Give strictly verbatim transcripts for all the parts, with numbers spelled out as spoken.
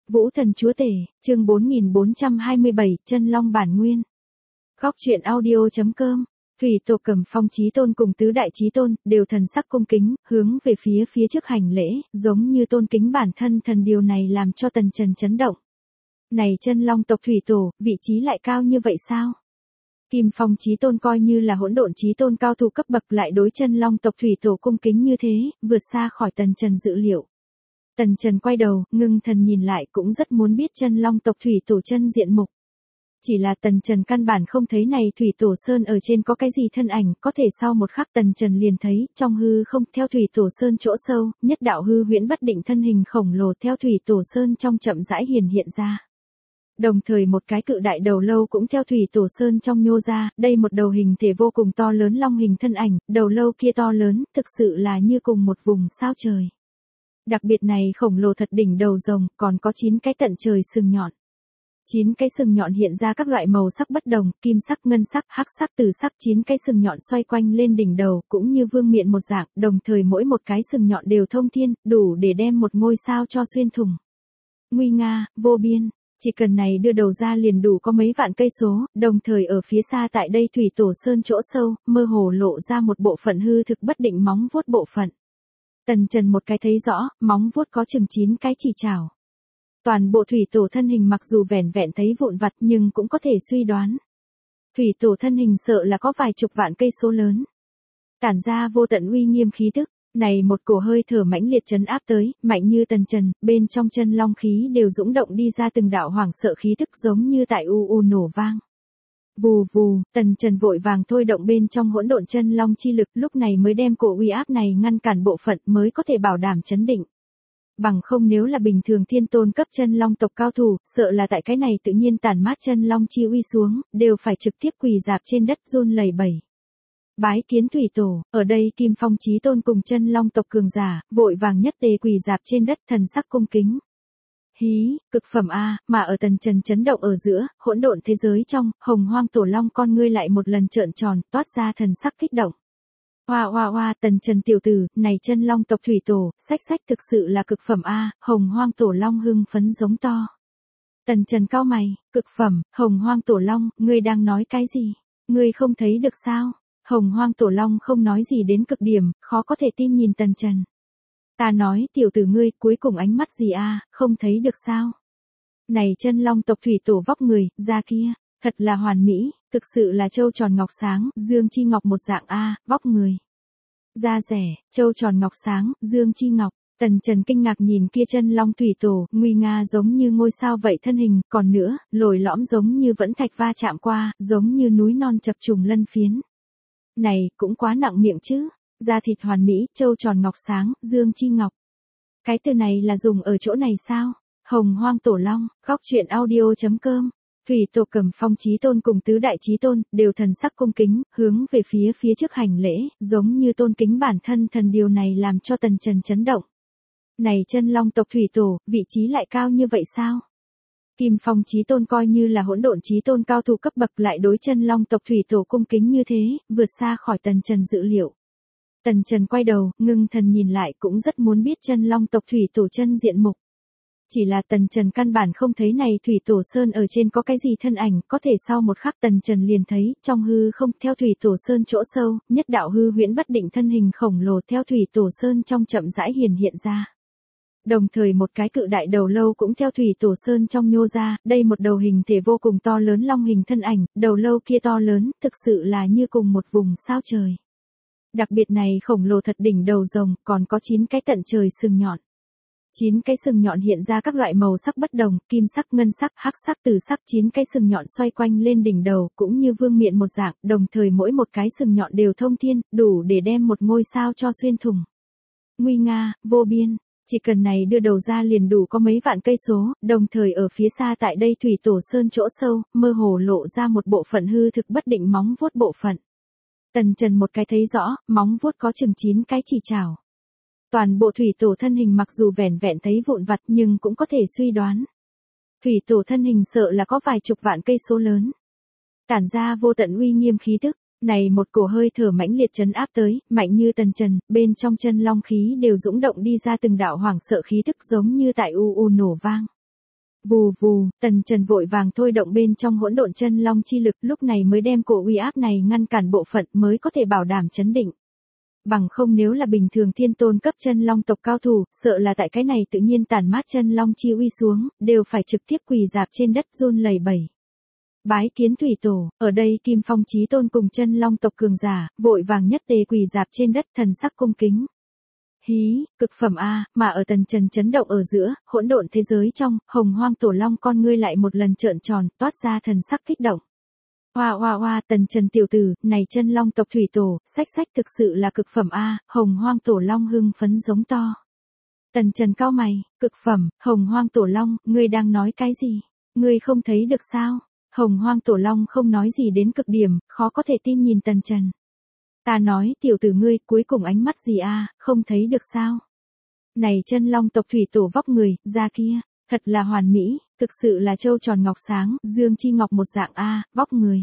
Vũ Thần Chúa Tể, chương bốn nghìn bốn trăm hai mươi bảy, Chân Long bản nguyên. Góc truyện audio.com. Thủy Tổ Cầm Phong Chí Tôn cùng tứ đại chí tôn đều thần sắc cung kính, hướng về phía phía trước hành lễ, giống như tôn kính bản thân thần, điều này làm cho Tần Trần chấn động. Này Chân Long tộc Thủy Tổ, vị trí lại cao như vậy sao? Kim Phong Chí Tôn coi như là hỗn độn chí tôn cao thủ cấp bậc, lại đối Chân Long tộc Thủy Tổ cung kính như thế, vượt xa khỏi Tần Trần dự liệu. Tần Trần quay đầu, ngưng thần nhìn lại, cũng rất muốn biết Chân Long tộc Thủy Tổ chân diện mục. Chỉ là Tần Trần căn bản không thấy này Thủy Tổ Sơn ở trên có cái gì thân ảnh, có thể sau một khắc Tần Trần liền thấy, trong hư không, theo Thủy Tổ Sơn chỗ sâu, nhất đạo hư huyễn bất định thân hình khổng lồ theo Thủy Tổ Sơn trong chậm rãi hiển hiện ra. Đồng thời một cái cự đại đầu lâu cũng theo Thủy Tổ Sơn trong nhô ra, đây một đầu hình thể vô cùng to lớn long hình thân ảnh, đầu lâu kia to lớn, thực sự là như cùng một vùng sao trời. Đặc biệt này khổng lồ thật, đỉnh đầu rồng, còn có chín cái tận trời sừng nhọn. chín cái sừng nhọn hiện ra các loại màu sắc bất đồng, kim sắc, ngân sắc, hắc sắc, từ sắc, chín cái sừng nhọn xoay quanh lên đỉnh đầu, cũng như vương miện một dạng, đồng thời mỗi một cái sừng nhọn đều thông thiên, đủ để đem một ngôi sao cho xuyên thủng. Nguy nga, vô biên, chỉ cần này đưa đầu ra liền đủ có mấy vạn cây số, đồng thời ở phía xa tại đây Thủy Tổ Sơn chỗ sâu, mơ hồ lộ ra một bộ phận hư thực bất định móng vuốt bộ phận. Tần Trần một cái thấy rõ, móng vuốt có chừng chín cái chỉ chảo. Toàn bộ Thủy Tổ thân hình mặc dù vẻn vẹn thấy vụn vặt nhưng cũng có thể suy đoán. Thủy Tổ thân hình sợ là có vài chục vạn cây số lớn. Tản ra vô tận uy nghiêm khí tức, này một cổ hơi thở mãnh liệt trấn áp tới, mạnh như Tần Trần, bên trong chân long khí đều dũng động đi ra từng đạo hoảng sợ khí tức giống như tại u u nổ vang. Vù vù, Tần Trần vội vàng thôi động bên trong hỗn độn chân long chi lực, lúc này mới đem cổ uy áp này ngăn cản bộ phận, mới có thể bảo đảm chấn định. Bằng không nếu là bình thường thiên tôn cấp chân long tộc cao thủ, sợ là tại cái này tự nhiên tản mát chân long chi uy xuống, đều phải trực tiếp quỳ dạp trên đất run lẩy bẩy. Bái kiến Thủy Tổ, ở đây Kim Phong Chí Tôn cùng chân long tộc cường giả, vội vàng nhất tề quỳ dạp trên đất, thần sắc cung kính. Hí, cực phẩm a, mà ở Tần Trần chấn động ở giữa, hỗn độn thế giới trong, Hồng Hoang Tổ Long con ngươi lại một lần trợn tròn, toát ra thần sắc kích động. Hoa hoa hoa, Tần Trần tiểu tử, này Chân Long tộc Thủy Tổ, sách sách thực sự là cực phẩm a, Hồng Hoang Tổ Long hưng phấn giống to. Tần Trần cau mày, cực phẩm, Hồng Hoang Tổ Long, ngươi đang nói cái gì? Ngươi không thấy được sao? Hồng Hoang Tổ Long không nói gì đến cực điểm, khó có thể tin nhìn Tần Trần. Ta nói, tiểu tử ngươi, cuối cùng ánh mắt gì a, không thấy được sao? Này Chân Long tộc Thủy Tổ vóc người, da kia, thật là hoàn mỹ, thực sự là châu tròn ngọc sáng, dương chi ngọc một dạng a, vóc người. Da rẻ, châu tròn ngọc sáng, dương chi ngọc. Tần Trần kinh ngạc nhìn kia Chân Long Thủy Tổ, nguy nga giống như ngôi sao vậy thân hình, còn nữa, lồi lõm giống như vẫn thạch va chạm qua, giống như núi non chập trùng lân phiến. Này, cũng quá nặng miệng chứ. Da thịt hoàn mỹ, châu tròn ngọc sáng, dương chi ngọc. Cái từ này là dùng ở chỗ này sao? Hồng Hoang Tổ Long, góc truyện audio.com. Thủy Tổ Cầm Phong Chí Tôn cùng tứ đại chí tôn đều thần sắc cung kính, hướng về phía phía trước hành lễ, giống như tôn kính bản thân thần, điều này làm cho Tần Trần chấn động. Này Chân Long tộc Thủy Tổ, vị trí lại cao như vậy sao? Kim Phong Chí Tôn coi như là hỗn độn chí tôn cao thủ cấp bậc, lại đối Chân Long tộc Thủy Tổ cung kính như thế, vượt xa khỏi Tần Trần dự liệu. Tần Trần quay đầu, ngưng thần nhìn lại, cũng rất muốn biết Chân Long tộc Thủy Tổ chân diện mục. Chỉ là Tần Trần căn bản không thấy này Thủy Tổ Sơn ở trên có cái gì thân ảnh, có thể sau một khắc Tần Trần liền thấy, trong hư không, theo Thủy Tổ Sơn chỗ sâu, nhất đạo hư huyễn bất định thân hình khổng lồ theo Thủy Tổ Sơn trong chậm rãi hiển hiện ra. Đồng thời một cái cự đại đầu lâu cũng theo Thủy Tổ Sơn trong nhô ra, đây một đầu hình thể vô cùng to lớn long hình thân ảnh, đầu lâu kia to lớn, thực sự là như cùng một vùng sao trời. Đặc biệt này khổng lồ thật, đỉnh đầu rồng, còn có chín cái tận trời sừng nhọn. chín cái sừng nhọn hiện ra các loại màu sắc bất đồng, kim sắc, ngân sắc, hắc sắc, từ sắc, chín cái sừng nhọn xoay quanh lên đỉnh đầu, cũng như vương miện một dạng, đồng thời mỗi một cái sừng nhọn đều thông thiên, đủ để đem một ngôi sao cho xuyên thủng. Nguy nga, vô biên, chỉ cần này đưa đầu ra liền đủ có mấy vạn cây số, đồng thời ở phía xa tại đây Thủy Tổ Sơn chỗ sâu, mơ hồ lộ ra một bộ phận hư thực bất định móng vuốt bộ phận. Tần Trần một cái thấy rõ, móng vuốt có chừng chín cái chỉ chảo. Toàn bộ Thủy Tổ thân hình mặc dù vẻn vẹn thấy vụn vặt nhưng cũng có thể suy đoán. Thủy Tổ thân hình sợ là có vài chục vạn cây số lớn. Tản ra vô tận uy nghiêm khí tức, này một cổ hơi thở mãnh liệt trấn áp tới, mạnh như Tần Trần, bên trong chân long khí đều dũng động đi ra từng đạo hoảng sợ khí tức giống như tại u u nổ vang. Vù vù, Tần Trần vội vàng thôi động bên trong hỗn độn chân long chi lực, lúc này mới đem cổ uy áp này ngăn cản bộ phận, mới có thể bảo đảm chấn định. Bằng không nếu là bình thường thiên tôn cấp chân long tộc cao thủ, sợ là tại cái này tự nhiên tản mát chân long chi uy xuống, đều phải trực tiếp quỳ dạp trên đất run lẩy bẩy. Bái kiến thủy tổ, ở đây Kim Phong Chí Tôn cùng chân long tộc cường giả, vội vàng nhất tề quỳ dạp trên đất, thần sắc cung kính. Hí, cực phẩm a, mà ở Tần Trần chấn động ở giữa, hỗn độn thế giới trong, Hồng Hoang Tổ Long con ngươi lại một lần trợn tròn, toát ra thần sắc kích động. Oa oa oa, Tần Trần tiểu tử, này chân long tộc thủy tổ, sách sách thực sự là cực phẩm a, Hồng Hoang Tổ Long hưng phấn giống to. Tần Trần cau mày, cực phẩm, Hồng Hoang Tổ Long, ngươi đang nói cái gì? Ngươi không thấy được sao? Hồng Hoang Tổ Long không nói gì đến cực điểm, khó có thể tin nhìn Tần Trần. Ta nói, tiểu tử ngươi, cuối cùng ánh mắt gì a, không thấy được sao? Này chân long tộc thủy tổ vóc người, da kia, thật là hoàn mỹ, thực sự là châu tròn ngọc sáng, dương chi ngọc một dạng a, vóc người.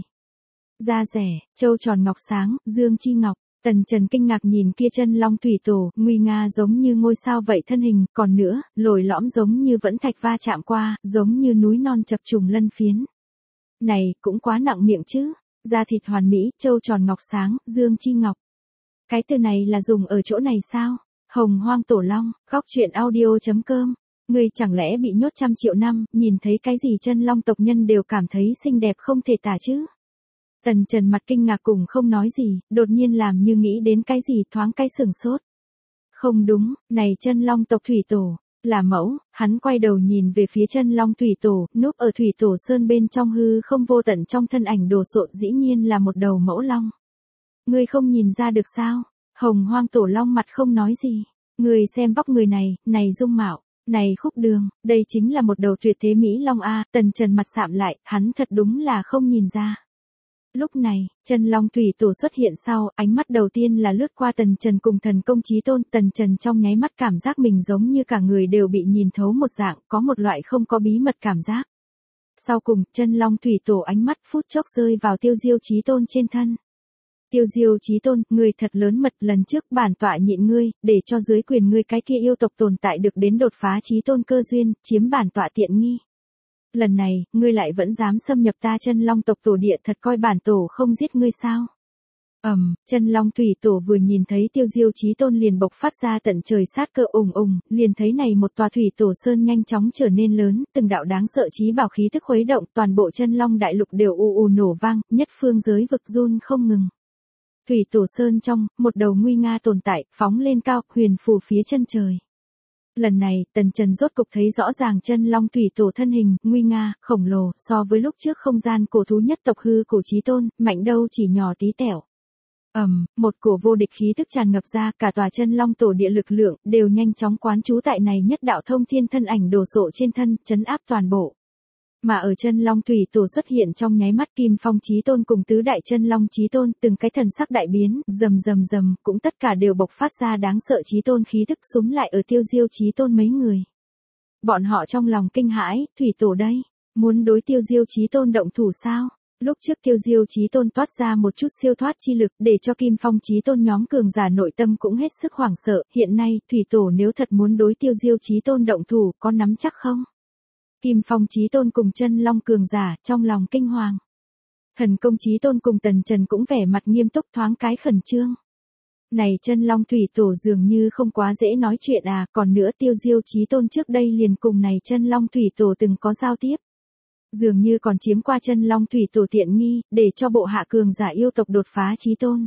Da rẻ, châu tròn ngọc sáng, dương chi ngọc. Tần Trần kinh ngạc nhìn kia chân long thủy tổ, nguy nga giống như ngôi sao vậy thân hình, còn nữa, lồi lõm giống như vẫn thạch va chạm qua, giống như núi non chập trùng lân phiến. Này, cũng quá nặng miệng chứ. Da thịt hoàn mỹ, châu tròn ngọc sáng, dương chi ngọc. Cái từ này là dùng ở chỗ này sao? Hồng Hoang Tổ Long, góc truyện audio chấm com. Ngươi chẳng lẽ bị nhốt trăm triệu năm, nhìn thấy cái gì chân long tộc nhân đều cảm thấy xinh đẹp không thể tả chứ? Tần Trần mặt kinh ngạc cùng không nói gì, đột nhiên làm như nghĩ đến cái gì thoáng cái sửng sốt. Không đúng, này chân long tộc thủy tổ, là mẫu, hắn quay đầu nhìn về phía chân long thủy tổ, núp ở thủy tổ sơn bên trong hư không vô tận trong thân ảnh đồ sộ dĩ nhiên là một đầu mẫu long. Ngươi không nhìn ra được sao? Hồng Hoang Tổ Long mặt không nói gì. Ngươi xem vóc người này, này dung mạo, này khúc đường, đây chính là một đầu tuyệt thế Mỹ Long A, Tần Trần mặt sạm lại, hắn thật đúng là không nhìn ra. Lúc này, chân long thủy tổ xuất hiện sau, ánh mắt đầu tiên là lướt qua Tần Trần cùng thần công Chí Tôn, Tần Trần trong nháy mắt cảm giác mình giống như cả người đều bị nhìn thấu một dạng, có một loại không có bí mật cảm giác. Sau cùng, chân long thủy tổ ánh mắt phút chốc rơi vào Tiêu Diêu Chí Tôn trên thân. Tiêu Diêu Chí Tôn, ngươi thật lớn mật, lần trước bản tọa nhịn ngươi, để cho dưới quyền ngươi cái kia yêu tộc tồn tại được đến đột phá Chí Tôn cơ duyên, chiếm bản tọa tiện nghi. Lần này, ngươi lại vẫn dám xâm nhập ta chân long tộc tổ địa, thật coi bản tổ không giết ngươi sao? Ầm, um, chân long thủy tổ vừa nhìn thấy Tiêu Diêu Chí Tôn liền bộc phát ra tận trời sát cơ ùng ùng, liền thấy này một tòa thủy tổ sơn nhanh chóng trở nên lớn, từng đạo đáng sợ chí bảo khí tức khuấy động, toàn bộ chân long đại lục đều ù ù nổ vang, nhất phương giới vực run không ngừng. Thủy tổ sơn trong, một đầu nguy nga tồn tại, phóng lên cao, huyền phù phía chân trời. Lần này, Tần Trần rốt cục thấy rõ ràng chân long thủy tổ thân hình, nguy nga, khổng lồ, so với lúc trước không gian cổ thú nhất tộc hư cổ Chí Tôn, mạnh đâu chỉ nhỏ tí tẹo. Ầm, um, một cổ vô địch khí tức tràn ngập ra, cả tòa chân long tổ địa lực lượng, đều nhanh chóng quán trú tại này nhất đạo thông thiên thân ảnh đồ sộ trên thân, trấn áp toàn bộ. Mà ở chân long thủy tổ xuất hiện trong nháy mắt, Kim Phong Chí Tôn cùng tứ đại chân long Chí Tôn, từng cái thần sắc đại biến, rầm rầm rầm, cũng tất cả đều bộc phát ra đáng sợ Chí Tôn khí tức xúm lại ở Tiêu Diêu Chí Tôn mấy người. Bọn họ trong lòng kinh hãi, thủy tổ đây, muốn đối Tiêu Diêu Chí Tôn động thủ sao? Lúc trước Tiêu Diêu Chí Tôn toát ra một chút siêu thoát chi lực, để cho Kim Phong Chí Tôn nhóm cường giả nội tâm cũng hết sức hoảng sợ, hiện nay, thủy tổ nếu thật muốn đối Tiêu Diêu Chí Tôn động thủ, có nắm chắc không? Kim Phong Chí Tôn cùng chân long cường giả, trong lòng kinh hoàng. Thần công Chí Tôn cùng Tần Trần cũng vẻ mặt nghiêm túc thoáng cái khẩn trương. Này chân long thủy tổ dường như không quá dễ nói chuyện à, còn nữa Tiêu Diêu Chí Tôn trước đây liền cùng này chân long thủy tổ từng có giao tiếp. Dường như còn chiếm qua chân long thủy tổ tiện nghi, để cho bộ hạ cường giả yêu tộc đột phá Chí Tôn.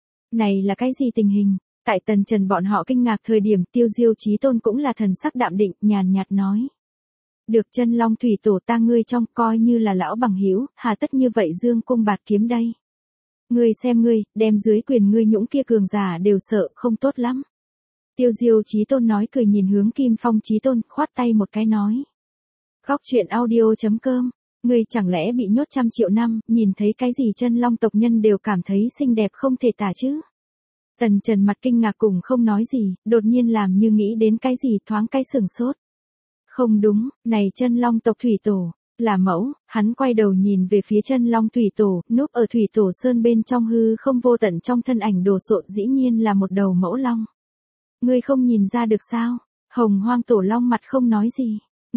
Này là cái gì tình hình? Tại Tần Trần bọn họ kinh ngạc thời điểm, Tiêu Diêu Chí Tôn cũng là thần sắc đạm định, nhàn nhạt nói. Được chân long thủy tổ ta ngươi trong coi như là lão bằng hữu, hà tất như vậy dương cung bạt kiếm đây. Ngươi xem ngươi, đem dưới quyền ngươi nhũng kia cường giả đều sợ, không tốt lắm. Tiêu Diêu Chí Tôn nói cười nhìn hướng Kim Phong Chí Tôn, khoát tay một cái nói. Góc truyện audio chấm com, ngươi chẳng lẽ bị nhốt trăm triệu năm, nhìn thấy cái gì chân long tộc nhân đều cảm thấy xinh đẹp không thể tả chứ? Tần Trần mặt kinh ngạc cùng không nói gì, đột nhiên làm như nghĩ đến cái gì thoáng cái sửng sốt. Không đúng, này chân long tộc thủy tổ, là mẫu, hắn quay đầu nhìn về phía chân long thủy tổ, núp ở thủy tổ sơn bên trong hư không vô tận trong thân ảnh đồ sộ dĩ nhiên là một đầu mẫu long. Ngươi không nhìn ra được sao? Hồng Hoang Tổ Long mặt không nói gì.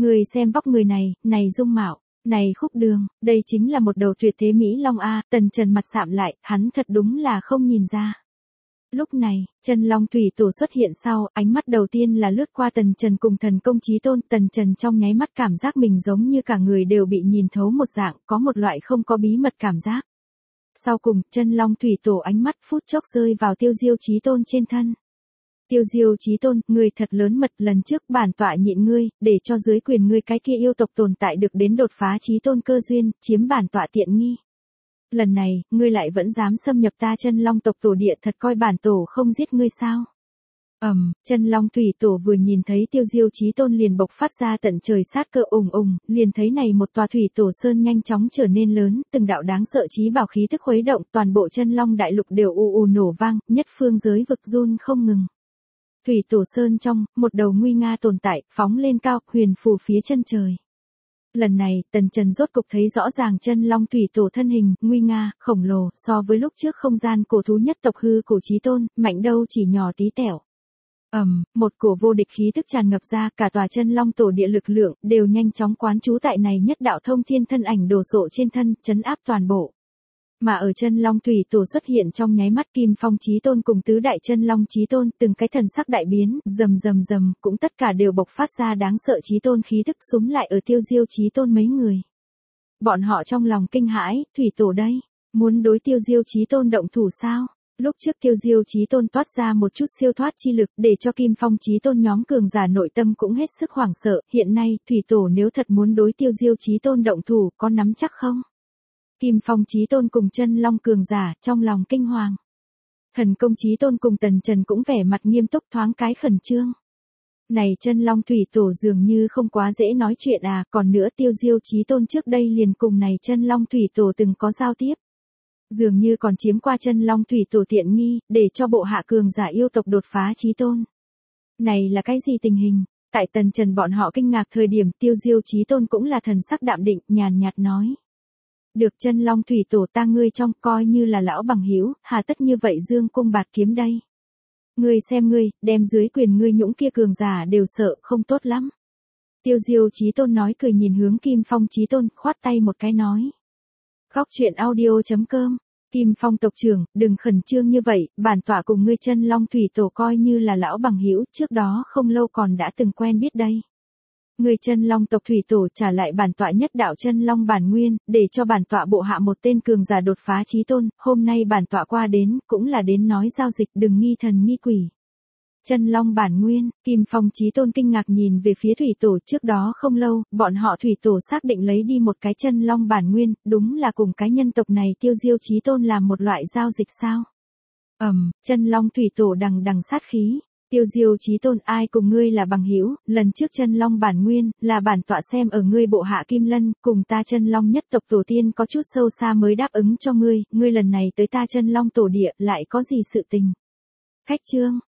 Người xem vóc người này, này dung mạo, này khúc đường, đây chính là một đầu tuyệt thế Mỹ Long A, Tần Trần mặt sạm lại, hắn thật đúng là không nhìn ra. Lúc này, chân long thủy tổ xuất hiện sau, ánh mắt đầu tiên là lướt qua Tần Trần cùng thần công chí tôn. Tần Trần trong nháy mắt cảm giác mình giống như cả người đều bị nhìn thấu một dạng, có một loại không có bí mật cảm giác. Sau cùng, chân long thủy tổ ánh mắt phút chốc rơi vào Tiêu Diêu chí tôn trên thân. Tiêu Diêu chí tôn, người thật lớn mật, lần trước bản tọa nhịn ngươi, để cho dưới quyền ngươi cái kia yêu tộc tồn tại được đến đột phá chí tôn cơ duyên, chiếm bản tọa tiện nghi. Lần này, ngươi lại vẫn dám xâm nhập ta chân long tộc tổ địa, thật coi bản tổ không giết ngươi sao? Ầm, um, chân long thủy tổ vừa nhìn thấy Tiêu Diêu chí tôn liền bộc phát ra tận trời sát cơ ùng ùng, liền thấy này một tòa thủy tổ sơn nhanh chóng trở nên lớn, từng đạo đáng sợ chí bảo khí tức khuấy động, toàn bộ chân long đại lục đều ù ù nổ vang, nhất phương giới vực run không ngừng. Thủy tổ sơn trong, một đầu nguy nga tồn tại, phóng lên cao, huyền phù phía chân trời. Lần này, Tần Trần rốt cục thấy rõ ràng chân long thủy tổ thân hình, nguy nga, khổng lồ, so với lúc trước không gian cổ thú nhất tộc hư cổ chí tôn, mạnh đâu chỉ nhỏ tí tẹo. Ầm, um, một cổ vô địch khí tức tràn ngập ra, cả tòa chân long tổ địa lực lượng, đều nhanh chóng quán trú tại này nhất đạo thông thiên thân ảnh đồ sộ trên thân, trấn áp toàn bộ. Mà ở chân long thủy tổ xuất hiện trong nháy mắt, Kim Phong chí tôn cùng tứ đại chân long chí tôn, từng cái thần sắc đại biến, rầm rầm rầm, cũng tất cả đều bộc phát ra đáng sợ chí tôn khí tức xúm lại ở Tiêu Diêu chí tôn mấy người. Bọn họ trong lòng kinh hãi, thủy tổ đây, muốn đối Tiêu Diêu chí tôn động thủ sao? Lúc trước Tiêu Diêu chí tôn toát ra một chút siêu thoát chi lực, để cho Kim Phong chí tôn nhóm cường giả nội tâm cũng hết sức hoảng sợ, hiện nay, thủy tổ nếu thật muốn đối Tiêu Diêu chí tôn động thủ, có nắm chắc không? Kim Phong chí tôn cùng chân long cường giả, trong lòng kinh hoàng. Thần công chí tôn cùng Tần Trần cũng vẻ mặt nghiêm túc, thoáng cái khẩn trương. Này chân long thủy tổ dường như không quá dễ nói chuyện à, còn nữa Tiêu Diêu chí tôn trước đây liền cùng này chân long thủy tổ từng có giao tiếp. Dường như còn chiếm qua chân long thủy tổ tiện nghi, để cho bộ hạ cường giả yêu tộc đột phá chí tôn. Này là cái gì tình hình? Tại Tần Trần bọn họ kinh ngạc thời điểm, Tiêu Diêu chí tôn cũng là thần sắc đạm định, nhàn nhạt nói. Được chân long thủy tổ ta ngươi trong, coi như là lão bằng hữu, hà tất như vậy dương cung bạt kiếm đây. Ngươi xem ngươi, đem dưới quyền ngươi nhũng kia cường giả đều sợ, không tốt lắm. Tiêu Diêu chí tôn nói cười nhìn hướng Kim Phong chí tôn, khoát tay một cái nói. Khóc chuyện audio chấm com, Kim Phong tộc trưởng, đừng khẩn trương như vậy, bản tọa cùng ngươi chân long thủy tổ coi như là lão bằng hữu, trước đó không lâu còn đã từng quen biết đây. Người chân long tộc thủy tổ trả lại bản tọa nhất đạo chân long bản nguyên, để cho bản tọa bộ hạ một tên cường giả đột phá chí tôn, hôm nay bản tọa qua đến, cũng là đến nói giao dịch, đừng nghi thần nghi quỷ. Chân long bản nguyên, Kim Phong chí tôn kinh ngạc nhìn về phía thủy tổ, trước đó không lâu, bọn họ thủy tổ xác định lấy đi một cái chân long bản nguyên, đúng là cùng cái nhân tộc này Tiêu Diêu chí tôn làm một loại giao dịch sao? Ầm, um, chân long thủy tổ đằng đằng sát khí. Tiêu Diêu chí tôn, ai cùng ngươi là bằng hữu, lần trước chân long bản nguyên, là bản tọa xem ở ngươi bộ hạ Kim Lân, cùng ta chân long nhất tộc tổ tiên có chút sâu xa mới đáp ứng cho ngươi, ngươi lần này tới ta chân long tổ địa, lại có gì sự tình? Khách trương,